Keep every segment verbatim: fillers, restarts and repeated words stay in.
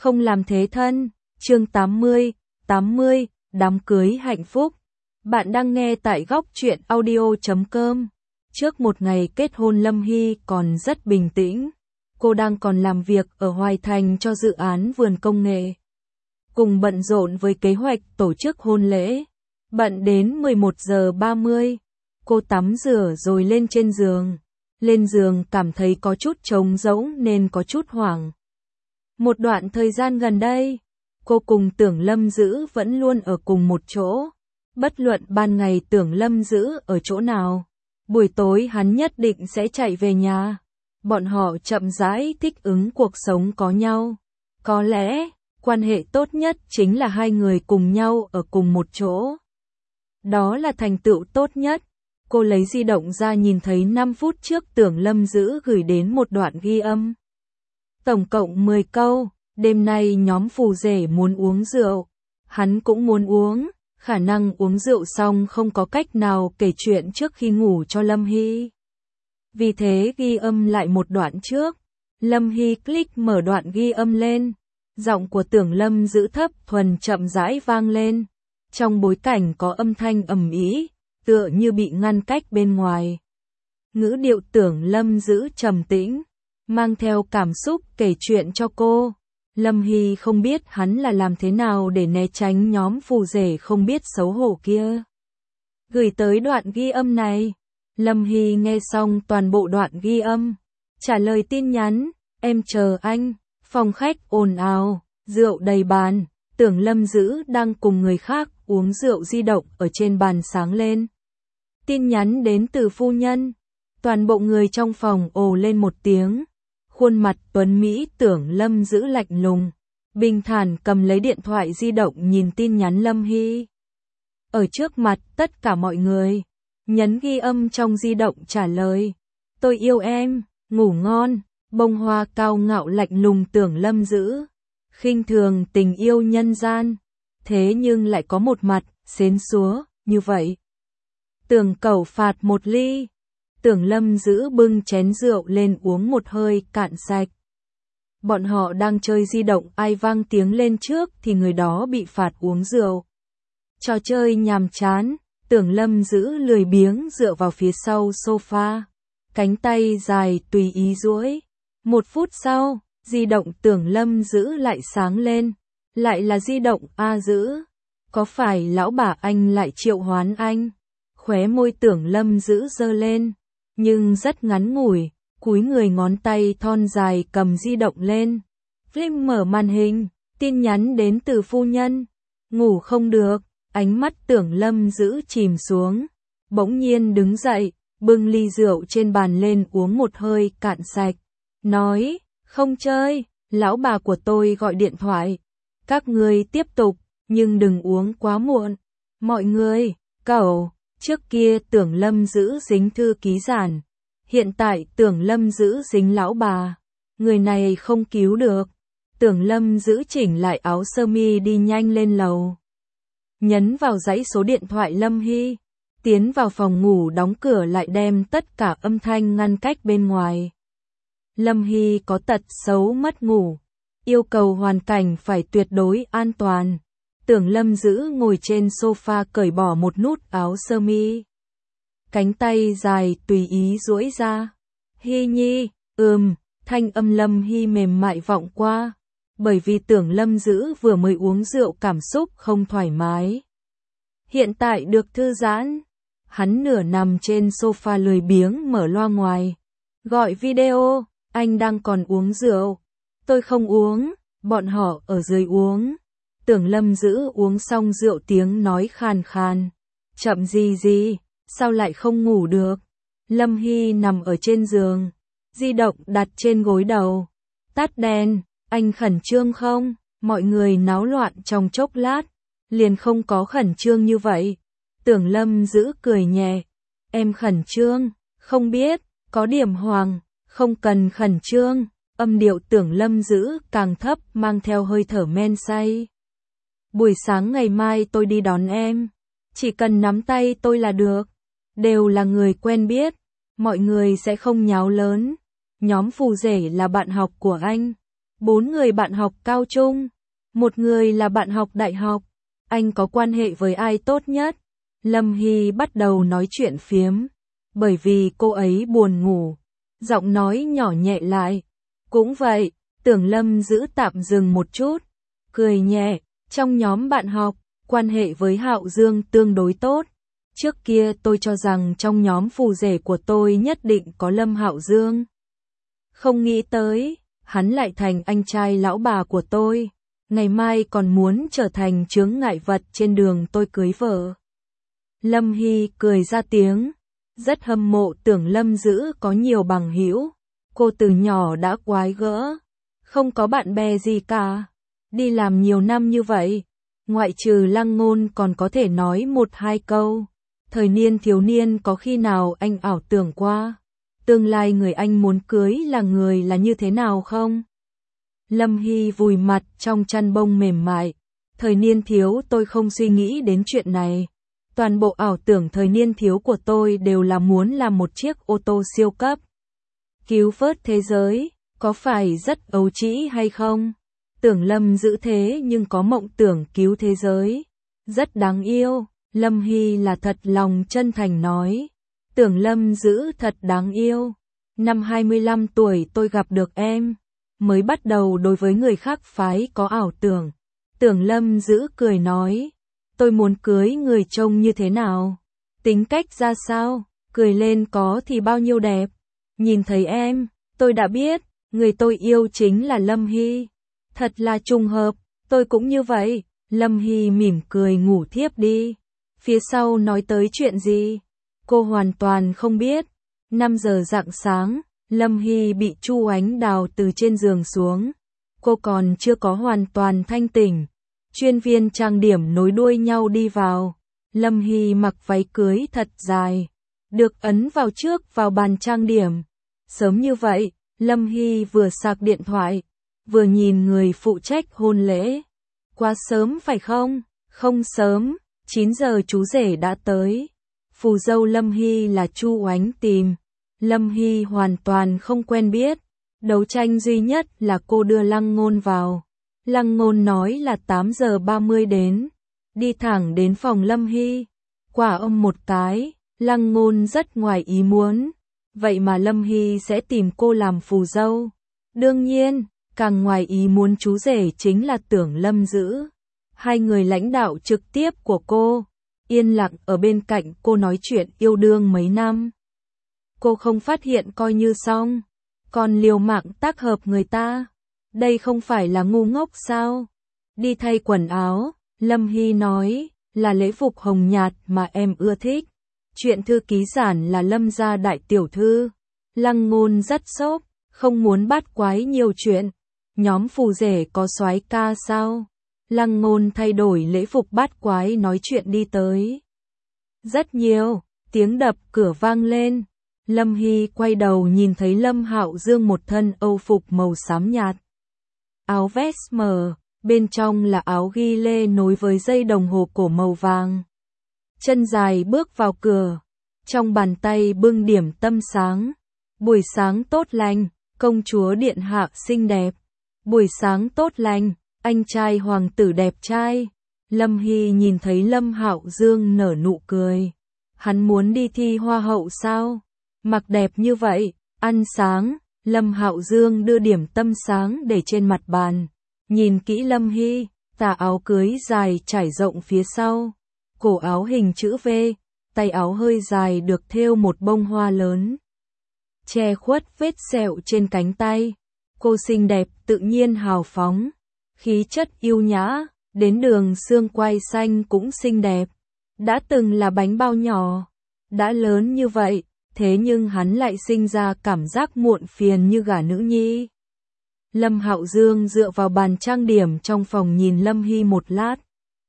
không làm thế thân. Chương tám mươi, tám mươi, đám cưới hạnh phúc. Bạn đang nghe tại góc truyện audio chấm com. Trước một ngày kết hôn Lâm Hy còn rất bình tĩnh. Cô đang còn làm việc ở Hoài Thành cho dự án vườn công nghệ. Cùng bận rộn với kế hoạch tổ chức hôn lễ. Bận đến mười một giờ ba mươi. Cô tắm rửa rồi lên trên giường. Lên giường cảm thấy có chút trống rỗng nên có chút hoảng. Một đoạn thời gian gần đây, cô cùng Tưởng Lâm Dữ vẫn luôn ở cùng một chỗ. Bất luận ban ngày Tưởng Lâm Dữ ở chỗ nào, buổi tối hắn nhất định sẽ chạy về nhà. Bọn họ chậm rãi thích ứng cuộc sống có nhau. Có lẽ, quan hệ tốt nhất chính là hai người cùng nhau ở cùng một chỗ. Đó là thành tựu tốt nhất. Cô lấy di động ra nhìn thấy năm phút trước Tưởng Lâm Dữ gửi đến một đoạn ghi âm. Tổng cộng mười câu, đêm nay nhóm phù rể muốn uống rượu. Hắn cũng muốn uống, khả năng uống rượu xong không có cách nào kể chuyện trước khi ngủ cho Lâm Hy. Vì thế ghi âm lại một đoạn trước. Lâm Hy click mở đoạn ghi âm lên. Giọng của Tưởng Lâm Dữ thấp thuần chậm rãi vang lên. Trong bối cảnh có âm thanh ầm ĩ, tựa như bị ngăn cách bên ngoài. Ngữ điệu Tưởng Lâm Dữ trầm tĩnh, mang theo cảm xúc kể chuyện cho cô. Lâm Hy không biết hắn là làm thế nào để né tránh nhóm phù rể không biết xấu hổ kia. Gửi tới đoạn ghi âm này. Lâm Hy nghe xong toàn bộ đoạn ghi âm. Trả lời tin nhắn, em chờ anh. Phòng khách ồn ào, rượu đầy bàn. Tưởng Lâm Dữ đang cùng người khác uống rượu di động ở trên bàn sáng lên. Tin nhắn đến từ phu nhân. Toàn bộ người trong phòng ồ lên một tiếng. Khuôn mặt tuấn Mỹ Tưởng Lâm Dữ lạnh lùng. Bình thản cầm lấy điện thoại di động nhìn tin nhắn Lâm Hy. Ở trước mặt tất cả mọi người. Nhấn ghi âm trong di động trả lời. Tôi yêu em, ngủ ngon. Bông hoa cao ngạo lạnh lùng Tưởng Lâm Dữ. Khinh thường tình yêu nhân gian. Thế nhưng lại có một mặt, xến xúa, như vậy. Tưởng Cẩu phạt một ly. Tưởng Lâm Dữ bưng chén rượu lên uống một hơi cạn sạch. Bọn họ đang chơi di động, ai vang tiếng lên trước thì người đó bị phạt uống rượu. Trò chơi nhàm chán, Tưởng Lâm Dữ lười biếng dựa vào phía sau sofa. Cánh tay dài tùy ý duỗi. Một phút sau, di động Tưởng Lâm Dữ lại sáng lên. Lại là di động A Dữ. Có phải lão bà anh lại triệu hoán anh? Khóe môi Tưởng Lâm Dữ giơ lên. Nhưng rất ngắn ngủi, cúi người ngón tay thon dài cầm di động lên. Phim mở màn hình, tin nhắn đến từ phu nhân. Ngủ không được, ánh mắt Tưởng Lâm Dữ chìm xuống. Bỗng nhiên đứng dậy, bưng ly rượu trên bàn lên uống một hơi cạn sạch. Nói, không chơi, lão bà của tôi gọi điện thoại. Các ngươi tiếp tục, nhưng đừng uống quá muộn. Mọi người, cẩu. Trước kia Tưởng Lâm Dữ dính thư ký giản. Hiện tại Tưởng Lâm Dữ dính lão bà. Người này không cứu được. Tưởng Lâm Dữ chỉnh lại áo sơ mi đi nhanh lên lầu. Nhấn vào dãy số điện thoại Lâm Hy. Tiến vào phòng ngủ đóng cửa lại đem tất cả âm thanh ngăn cách bên ngoài. Lâm Hy có tật xấu mất ngủ. Yêu cầu hoàn cảnh phải tuyệt đối an toàn. Tưởng Lâm Dữ ngồi trên sofa cởi bỏ một nút áo sơ mi. Cánh tay dài tùy ý duỗi ra. Hy nhi, ừm, thanh âm Lâm Hy mềm mại vọng qua. Bởi vì Tưởng Lâm Dữ vừa mới uống rượu cảm xúc không thoải mái. Hiện tại được thư giãn. Hắn nửa nằm trên sofa lười biếng mở loa ngoài. Gọi video, anh đang còn uống rượu. Tôi không uống, bọn họ ở dưới uống. Tưởng Lâm Dữ uống xong rượu tiếng nói khàn khàn. Chậm gì gì, sao lại không ngủ được? Lâm Hy nằm ở trên giường. Di động đặt trên gối đầu. Tắt đèn, anh khẩn trương không? Mọi người náo loạn trong chốc lát. Liền không có khẩn trương như vậy. Tưởng Lâm Dữ cười nhẹ. Em khẩn trương, không biết, có điểm hoàng, không cần khẩn trương. Âm điệu Tưởng Lâm Dữ càng thấp mang theo hơi thở men say. Buổi sáng ngày mai tôi đi đón em. Chỉ cần nắm tay tôi là được. Đều là người quen biết. Mọi người sẽ không nháo lớn. Nhóm phù rể là bạn học của anh. bốn người bạn học cao trung, một người là bạn học đại học. Anh có quan hệ với ai tốt nhất? Lâm Hy bắt đầu nói chuyện phiếm, bởi vì cô ấy buồn ngủ, giọng nói nhỏ nhẹ lại. Cũng vậy, Tưởng Lâm giữ tạm dừng một chút, cười nhẹ, trong nhóm bạn học, quan hệ với Hạo Dương tương đối tốt. Trước kia tôi cho rằng trong nhóm phù rể của tôi nhất định có Lâm Hạo Dương. Không nghĩ tới, hắn lại thành anh trai lão bà của tôi. Ngày mai còn muốn trở thành chướng ngại vật trên đường tôi cưới vợ. Lâm Hy cười ra tiếng, rất hâm mộ Tưởng Lâm giữ có nhiều bằng hữu. Cô từ nhỏ đã quái gỡ, không có bạn bè gì cả. Đi làm nhiều năm như vậy, ngoại trừ Lăng Ngôn còn có thể nói một hai câu. Thời niên thiếu niên có khi nào anh ảo tưởng qua, tương lai người anh muốn cưới là người là như thế nào không? Lâm Hy vùi mặt trong chăn bông mềm mại. Thời niên thiếu tôi không suy nghĩ đến chuyện này. Toàn bộ ảo tưởng thời niên thiếu của tôi đều là muốn làm một chiếc ô tô siêu cấp. Cứu vớt thế giới, có phải rất ấu trĩ hay không? Tưởng Lâm giữ thế nhưng có mộng tưởng cứu thế giới. Rất đáng yêu, Lâm Hy là thật lòng chân thành nói. Tưởng Lâm giữ thật đáng yêu. Năm hai mươi lăm tuổi tôi gặp được em. Mới bắt đầu đối với người khác phái có ảo tưởng. Tưởng Lâm giữ cười nói. Tôi muốn cưới người trông như thế nào? Tính cách ra sao? Cười lên có thì bao nhiêu đẹp. Nhìn thấy em, tôi đã biết, người tôi yêu chính là Lâm Hy. Thật là trùng hợp, tôi cũng như vậy. Lâm Hy mỉm cười ngủ thiếp đi. Phía sau nói tới chuyện gì? Cô hoàn toàn không biết. năm giờ rạng sáng, Lâm Hy bị Chu Ánh Đào từ trên giường xuống. Cô còn chưa có hoàn toàn thanh tỉnh. Chuyên viên trang điểm nối đuôi nhau đi vào. Lâm Hy mặc váy cưới thật dài, được ấn vào trước vào bàn trang điểm. Sớm như vậy, Lâm Hy vừa sạc điện thoại, vừa nhìn người phụ trách hôn lễ. Quá sớm phải không? Không sớm, chín giờ chú rể đã tới. Phù dâu Lâm Hy là Chu Oánh tìm. Lâm Hy hoàn toàn không quen biết. Đấu tranh duy nhất là cô đưa Lăng Ngôn vào. Lăng Ngôn nói là tám giờ ba mươi đến. Đi thẳng đến phòng Lâm Hy. Quả âm một cái, Lăng Ngôn rất ngoài ý muốn. Vậy mà Lâm Hy sẽ tìm cô làm phù dâu. Đương nhiên, càng ngoài ý muốn chú rể chính là Tưởng Lâm giữ. Hai người lãnh đạo trực tiếp của cô, yên lặng ở bên cạnh cô nói chuyện yêu đương mấy năm. Cô không phát hiện coi như xong, còn liều mạng tác hợp người ta. Đây không phải là ngu ngốc sao? Đi thay quần áo, Lâm Hy nói, là lễ phục hồng nhạt mà em ưa thích. Chuyện thư ký giản là Lâm gia đại tiểu thư. Lăng Ngôn rất sốc, không muốn bắt quái nhiều chuyện. Nhóm phù rể có soái ca sao? Lăng Ngôn thay đổi lễ phục bát quái nói chuyện đi tới. Rất nhiều, tiếng đập cửa vang lên. Lâm Hy quay đầu nhìn thấy Lâm Hạo Dương một thân âu phục màu xám nhạt. Áo vest mờ, bên trong là áo ghi lê nối với dây đồng hồ cổ màu vàng. Chân dài bước vào cửa, trong bàn tay bưng điểm tâm sáng. Buổi sáng tốt lành, công chúa điện hạ xinh đẹp. Buổi sáng tốt lành, anh trai hoàng tử đẹp trai. Lâm Hy nhìn thấy Lâm Hạo Dương nở nụ cười. Hắn muốn đi thi hoa hậu sao? Mặc đẹp như vậy, ăn sáng. Lâm Hạo Dương đưa điểm tâm sáng để trên mặt bàn. Nhìn kỹ Lâm Hy, tà áo cưới dài trải rộng phía sau. Cổ áo hình chữ V, tay áo hơi dài được thêu một bông hoa lớn. Che khuất vết sẹo trên cánh tay. Cô xinh đẹp tự nhiên hào phóng. Khí chất yêu nhã, đến đường xương quai xanh cũng xinh đẹp. Đã từng là bánh bao nhỏ. Đã lớn như vậy, thế nhưng hắn lại sinh ra cảm giác muộn phiền như gả nữ nhi. Lâm Hạo Dương dựa vào bàn trang điểm trong phòng nhìn Lâm Hy một lát.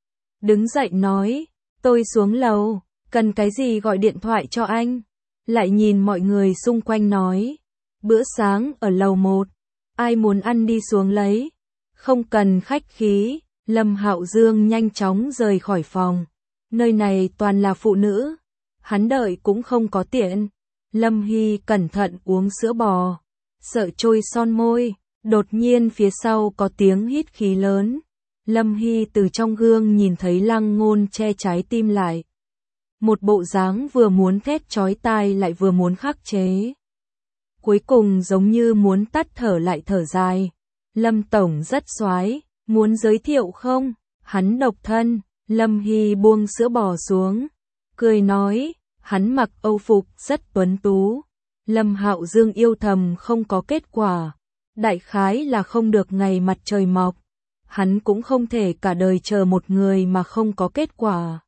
Đứng dậy nói, tôi xuống lầu, cần cái gì gọi điện thoại cho anh. Lại nhìn mọi người xung quanh nói, bữa sáng ở lầu một, ai muốn ăn đi xuống lấy. Không cần khách khí, Lâm Hạo Dương nhanh chóng rời khỏi phòng. Nơi này toàn là phụ nữ, hắn đợi cũng không có tiện. Lâm Hy cẩn thận uống sữa bò, sợ trôi son môi, Đột nhiên phía sau có tiếng hít khí lớn. Lâm Hy từ trong gương nhìn thấy Lăng Ngôn che trái tim lại. Một bộ dáng vừa muốn thét chói tai lại vừa muốn khắc chế. Cuối cùng giống như muốn tắt thở lại thở dài. Lâm Tổng rất xoái, muốn giới thiệu không? Hắn độc thân. Lâm Hy buông sữa bò xuống, cười nói, hắn mặc Âu phục rất tuấn tú. Lâm Hạo Dương yêu thầm không có kết quả, đại khái là không được ngày mặt trời mọc. Hắn cũng không thể cả đời chờ một người mà không có kết quả.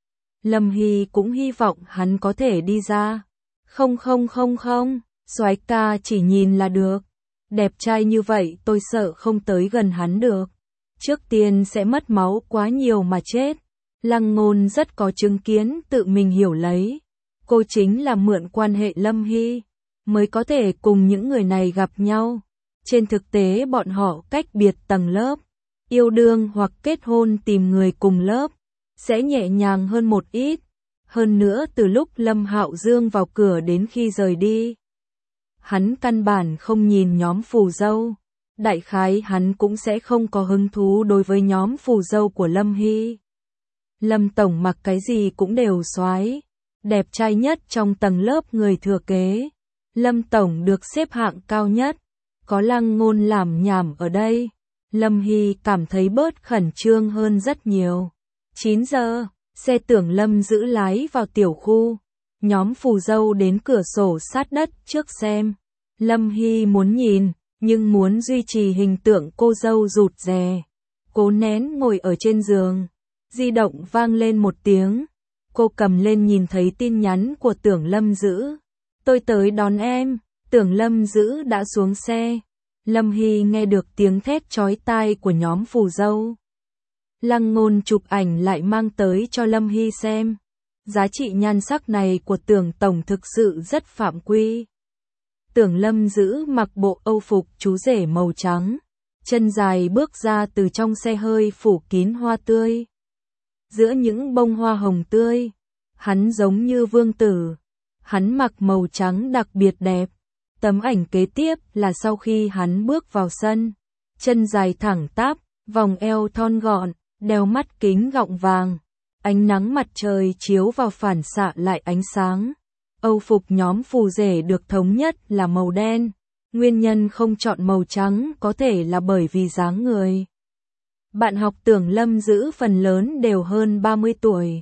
Lâm Hy cũng hy vọng hắn có thể đi ra. Không không không không, soái ca chỉ nhìn là được. Đẹp trai như vậy tôi sợ không tới gần hắn được. Trước tiên sẽ mất máu quá nhiều mà chết. Lăng Ngôn rất có chứng kiến tự mình hiểu lấy. Cô chính là mượn quan hệ Lâm Hy, mới có thể cùng những người này gặp nhau. Trên thực tế bọn họ cách biệt tầng lớp. Yêu đương hoặc kết hôn tìm người cùng lớp, sẽ nhẹ nhàng hơn một ít. Hơn nữa từ lúc Lâm Hạo Dương vào cửa đến khi rời đi, hắn căn bản không nhìn nhóm phù dâu. Đại khái hắn cũng sẽ không có hứng thú đối với nhóm phù dâu của Lâm Hy. Lâm Tổng mặc cái gì cũng đều xoái, đẹp trai nhất trong tầng lớp người thừa kế. Lâm Tổng được xếp hạng cao nhất, có Lăng Ngôn làm nhảm ở đây. Lâm Hy cảm thấy bớt khẩn trương hơn rất nhiều. chín giờ, xe tưởng Lâm giữ lái vào tiểu khu. Nhóm phù dâu đến cửa sổ sát đất trước xem. Lâm Hy muốn nhìn, nhưng muốn duy trì hình tượng cô dâu rụt rè. Cố nén ngồi ở trên giường. Di động vang lên một tiếng. Cô cầm lên nhìn thấy tin nhắn của Tưởng Lâm Dữ. Tôi tới đón em. Tưởng Lâm Dữ đã xuống xe. Lâm Hy nghe được tiếng thét chói tai của nhóm phù dâu. Lăng Ngôn chụp ảnh lại mang tới cho Lâm Hy xem. Giá trị nhan sắc này của Tưởng Tổng thực sự rất phạm quy. Tưởng Lâm Dữ mặc bộ Âu phục chú rể màu trắng. Chân dài bước ra từ trong xe hơi phủ kín hoa tươi. Giữa những bông hoa hồng tươi, hắn giống như vương tử. Hắn mặc màu trắng đặc biệt đẹp. Tấm ảnh kế tiếp là sau khi hắn bước vào sân. Chân dài thẳng tắp, vòng eo thon gọn, đeo mắt kính gọng vàng. Ánh nắng mặt trời chiếu vào phản xạ lại ánh sáng. Âu phục nhóm phù rể được thống nhất là màu đen. Nguyên nhân không chọn màu trắng có thể là bởi vì dáng người. Bạn học Tưởng Lâm Dữ phần lớn đều hơn ba mươi tuổi.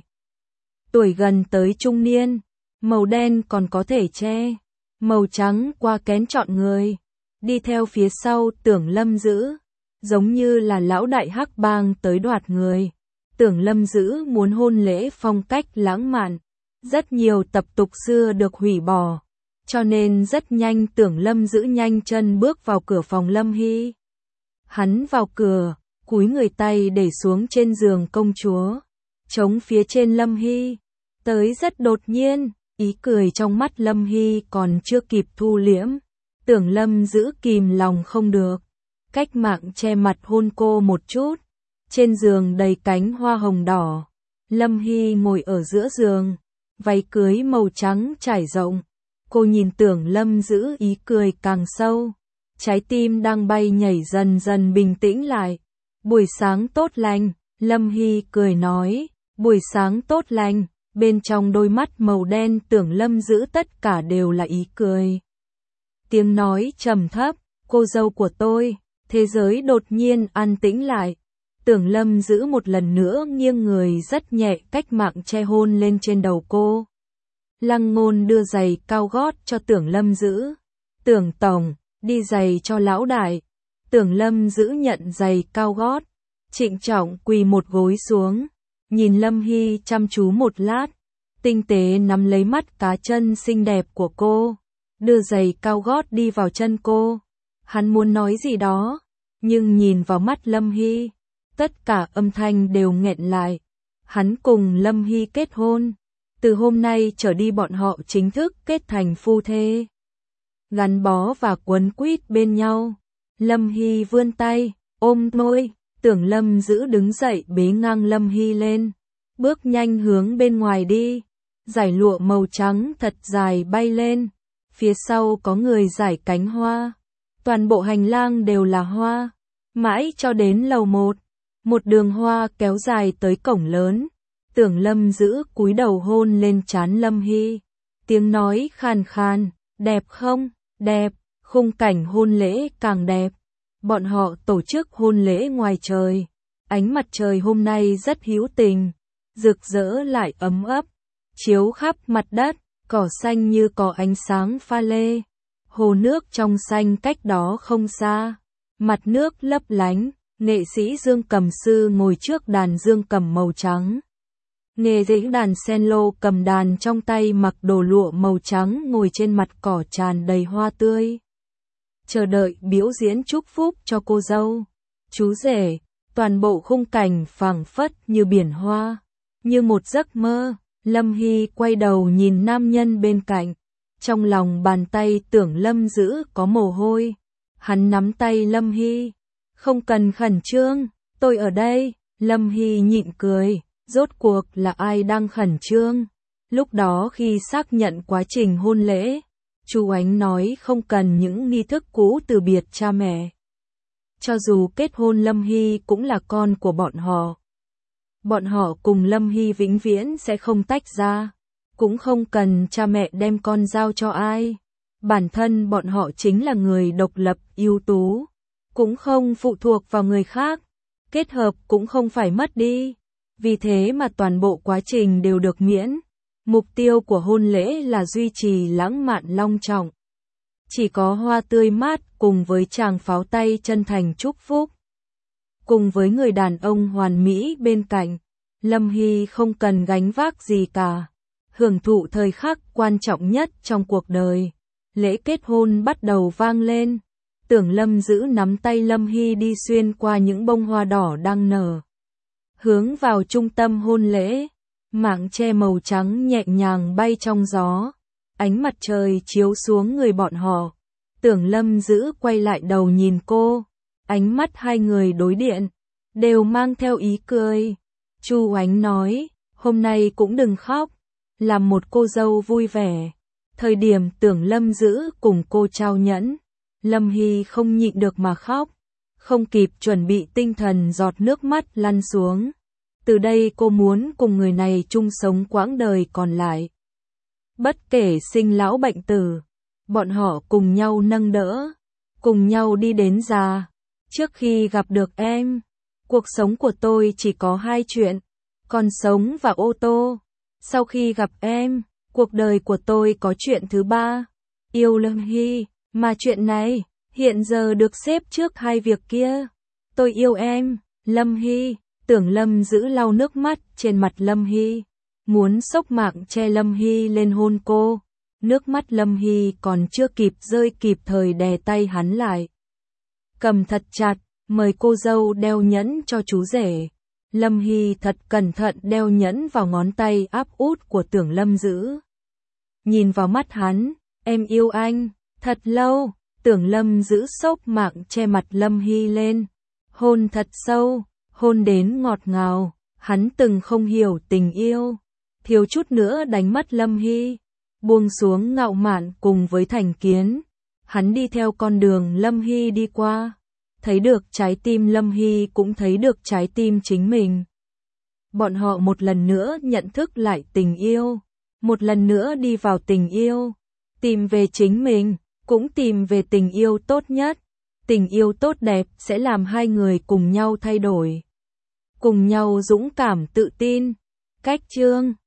Tuổi gần tới trung niên, màu đen còn có thể che. Màu trắng qua kén chọn người. Đi theo phía sau Tưởng Lâm Dữ, giống như là lão đại hắc bang tới đoạt người. Tưởng Lâm Dữ muốn hôn lễ phong cách lãng mạn. Rất nhiều tập tục xưa được hủy bỏ. Cho nên rất nhanh Tưởng Lâm Dữ nhanh chân bước vào cửa phòng Lâm Hy. Hắn vào cửa, cúi người tay để xuống trên giường công chúa. Chống phía trên Lâm Hy. Tới rất đột nhiên, ý cười trong mắt Lâm Hy còn chưa kịp thu liễm. Tưởng Lâm Dữ kìm lòng không được. Cách mạng che mặt hôn cô một chút. Trên giường đầy cánh hoa hồng đỏ. Lâm Hy ngồi ở giữa giường. Váy cưới màu trắng trải rộng. Cô nhìn Tưởng Lâm Dữ ý cười càng sâu. Trái tim đang bay nhảy dần dần bình tĩnh lại. Buổi sáng tốt lành, Lâm Hy cười nói. Buổi sáng tốt lành, bên trong đôi mắt màu đen Tưởng Lâm Dữ tất cả đều là ý cười. Tiếng nói trầm thấp, cô dâu của tôi. Thế giới đột nhiên an tĩnh lại. Tưởng Lâm Dữ một lần nữa nghiêng người rất nhẹ cách mạng che hôn lên trên đầu cô. Lăng Ngôn đưa giày cao gót cho Tưởng Lâm Dữ. Tưởng Tổng, đi giày cho lão đại. Tưởng Lâm Dữ nhận giày cao gót. Trịnh trọng quỳ một gối xuống. Nhìn Lâm Hy chăm chú một lát. Tinh tế nắm lấy mắt cá chân xinh đẹp của cô. Đưa giày cao gót đi vào chân cô. Hắn muốn nói gì đó. Nhưng nhìn vào mắt Lâm Hy. Tất cả âm thanh đều nghẹn lại. Hắn cùng Lâm Hy kết hôn. Từ hôm nay trở đi bọn họ chính thức kết thành phu thê. Gắn bó và quấn quýt bên nhau. Lâm Hy vươn tay, ôm môi. Tưởng Lâm Dữ đứng dậy bế ngang Lâm Hy lên. Bước nhanh hướng bên ngoài đi. Giải lụa màu trắng thật dài bay lên. Phía sau có người giải cánh hoa. Toàn bộ hành lang đều là hoa, mãi cho đến lầu một, một đường hoa kéo dài tới cổng lớn. Tưởng Lâm giữ cúi đầu hôn lên trán Lâm Hy, tiếng nói khàn khàn, đẹp không, đẹp, khung cảnh hôn lễ càng đẹp. Bọn họ tổ chức hôn lễ ngoài trời, ánh mặt trời hôm nay rất hữu tình, rực rỡ lại ấm ấp, chiếu khắp mặt đất, cỏ xanh như có ánh sáng pha lê. Hồ nước trong xanh cách đó không xa, mặt nước lấp lánh, nghệ sĩ dương cầm sư ngồi trước đàn dương cầm màu trắng. Nghệ sĩ đàn cello cầm đàn trong tay mặc đồ lụa màu trắng ngồi trên mặt cỏ tràn đầy hoa tươi. Chờ đợi biểu diễn chúc phúc cho cô dâu, chú rể, toàn bộ khung cảnh phảng phất như biển hoa, như một giấc mơ. Lâm Hy quay đầu nhìn nam nhân bên cạnh, trong lòng bàn tay Tưởng Lâm giữ có mồ hôi. Hắn nắm tay Lâm Hy, không cần khẩn trương, tôi ở đây. Lâm Hy nhịn cười, rốt cuộc là ai đang khẩn trương? Lúc đó khi xác nhận quá trình hôn lễ, chú Ánh nói không cần những nghi thức cũ từ biệt cha mẹ. Cho dù kết hôn Lâm Hy cũng là con của bọn họ. Bọn họ cùng Lâm Hy vĩnh viễn sẽ không tách ra, cũng không cần cha mẹ đem con giao cho ai. Bản thân bọn họ chính là người độc lập, ưu tú, cũng không phụ thuộc vào người khác, kết hợp cũng không phải mất đi. Vì thế mà toàn bộ quá trình đều được miễn. Mục tiêu của hôn lễ là duy trì lãng mạn long trọng. Chỉ có hoa tươi mát cùng với tràng pháo tay chân thành chúc phúc. Cùng với người đàn ông hoàn mỹ bên cạnh, Lâm Hy không cần gánh vác gì cả. Hưởng thụ thời khắc quan trọng nhất trong cuộc đời. Lễ kết hôn bắt đầu vang lên. Tưởng Lâm giữ nắm tay Lâm Hy đi xuyên qua những bông hoa đỏ đang nở, hướng vào trung tâm hôn lễ. Mảng tre màu trắng nhẹ nhàng bay trong gió, ánh mặt trời chiếu xuống người bọn họ. Tưởng Lâm giữ quay lại đầu nhìn cô, ánh mắt hai người đối điện, đều mang theo ý cười. Chu Ánh nói, hôm nay cũng đừng khóc, làm một cô dâu vui vẻ. Thời điểm Tưởng Lâm giữ cùng cô trao nhẫn, Lâm Hy không nhịn được mà khóc, không kịp chuẩn bị tinh thần giọt nước mắt lăn xuống. Từ đây cô muốn cùng người này chung sống quãng đời còn lại. Bất kể sinh lão bệnh tử, bọn họ cùng nhau nâng đỡ, cùng nhau đi đến già. Trước khi gặp được em, cuộc sống của tôi chỉ có hai chuyện, còn sống và ô tô. Sau khi gặp em, cuộc đời của tôi có chuyện thứ ba, yêu Lâm Hy, mà chuyện này hiện giờ được xếp trước hai việc kia. Tôi yêu em, Lâm Hy. Tưởng Lâm giữ lau nước mắt trên mặt Lâm Hy, muốn xốc mạng che Lâm Hy lên hôn cô. Nước mắt Lâm Hy còn chưa kịp rơi kịp thời đè tay hắn lại, cầm thật chặt, mời cô dâu đeo nhẫn cho chú rể. Lâm Hy thật cẩn thận đeo nhẫn vào ngón tay áp út của Tưởng Lâm giữ. Nhìn vào mắt hắn, em yêu anh, thật lâu. Tưởng Lâm giữ xốc mạng che mặt Lâm Hy lên, hôn thật sâu, hôn đến ngọt ngào. Hắn từng không hiểu tình yêu, thiếu chút nữa đánh mất Lâm Hy, buông xuống ngạo mạn cùng với thành kiến. Hắn đi theo con đường Lâm Hy đi qua, thấy được trái tim Lâm Hy cũng thấy được trái tim chính mình. Bọn họ một lần nữa nhận thức lại tình yêu, một lần nữa đi vào tình yêu, tìm về chính mình, cũng tìm về tình yêu tốt nhất. Tình yêu tốt đẹp sẽ làm hai người cùng nhau thay đổi, cùng nhau dũng cảm tự tin. Cách chương